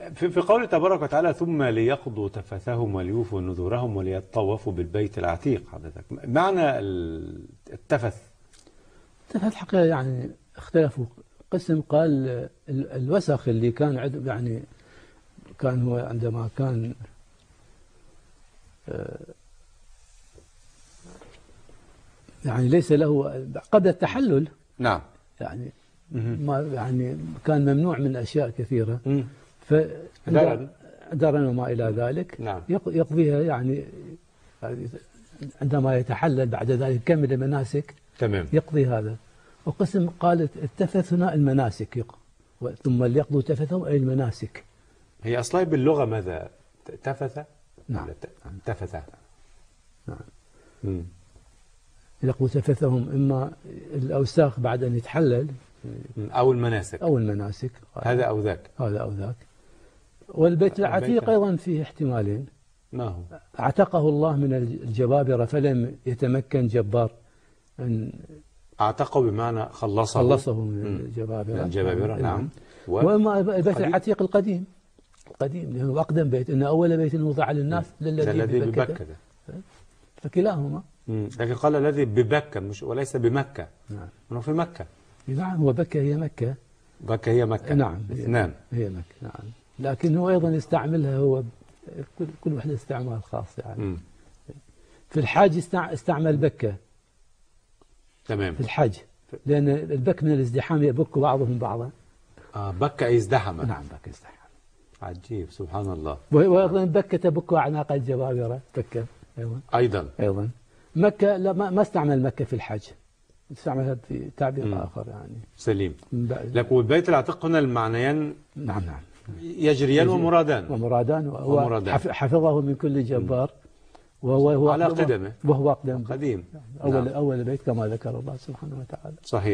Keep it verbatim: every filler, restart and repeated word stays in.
في في قوله تبارك وتعالى ثم ليقضوا تفثهم وليوفوا نذورهم وليطوفوا بالبيت العتيق، حضرتك معنى التفث؟ التفث الحقيقة يعني اختلفوا. قسم قال الوسخ اللي كان عند يعني كان هو عندما كان يعني ليس له قبل التحلل، نعم، يعني ما يعني كان ممنوع من أشياء كثيرة، فدرن وما إلى ذلك، نعم، يقضيها يعني عندما يتحلل بعد ذلك يكمل المناسك، تمام، يقضي هذا. وقسم قال التفث هنا المناسك، ثم ليقضوا تفثهم أي المناسك. هي أصلا باللغة ماذا؟ تفث؟ نعم، تفث، نعم، مم. يقضوا تفثهم إما الأوساخ بعد أن يتحلل أو المناسك أو المناسك، هذا أو ذاك، هذا أو ذاك. والبيت العتيق أيضا فيه احتمالين. ما هو؟ اعتقه الله من الجبابرة فلم يتمكن جبار أن اعتقه بمعنى خلصه خلصه من الجبابرة، من الجبابرة، نعم. و... وأما البيت العتيق القديم القديم لأنه أقدم بيت، إن أول بيت وضع للناس للذي ببكة، فكلاهما. مم. لكن قال الذي ببكة مش وليس بمكة. نعم، انه في مكة. نعم، هو بكة هي مكة. بكة هي مكة، نعم، اثنان هي مكة، نعم. لكن هو أيضا يستعملها، هو كل كل واحد استعمال خاص يعني. مم. في الحج استعمل بكة، تمام، في الحج، لأن البك من الازدحام يبك بعضهم بعضا. آه بكة أي ازدحم. نعم، بكة ازدحام. عجيب، سبحان الله. وأيضا بكة تبك أعناق الجبابرة، بكة أيضا. أيضا أيضا مكة لا ما استعمل مكة في الحج، استعملها في تعبير مم. آخر يعني. سليم. لكن والبيت العتيق هنا المعنيان نعم نعم يجريان ومرادان ومرادان ومرادان حفظه من كل جبار، وهو على قدمه، وهو أقدم قديم، أول نعم. أول بيت كما ذكر الله سبحانه وتعالى. صحيح.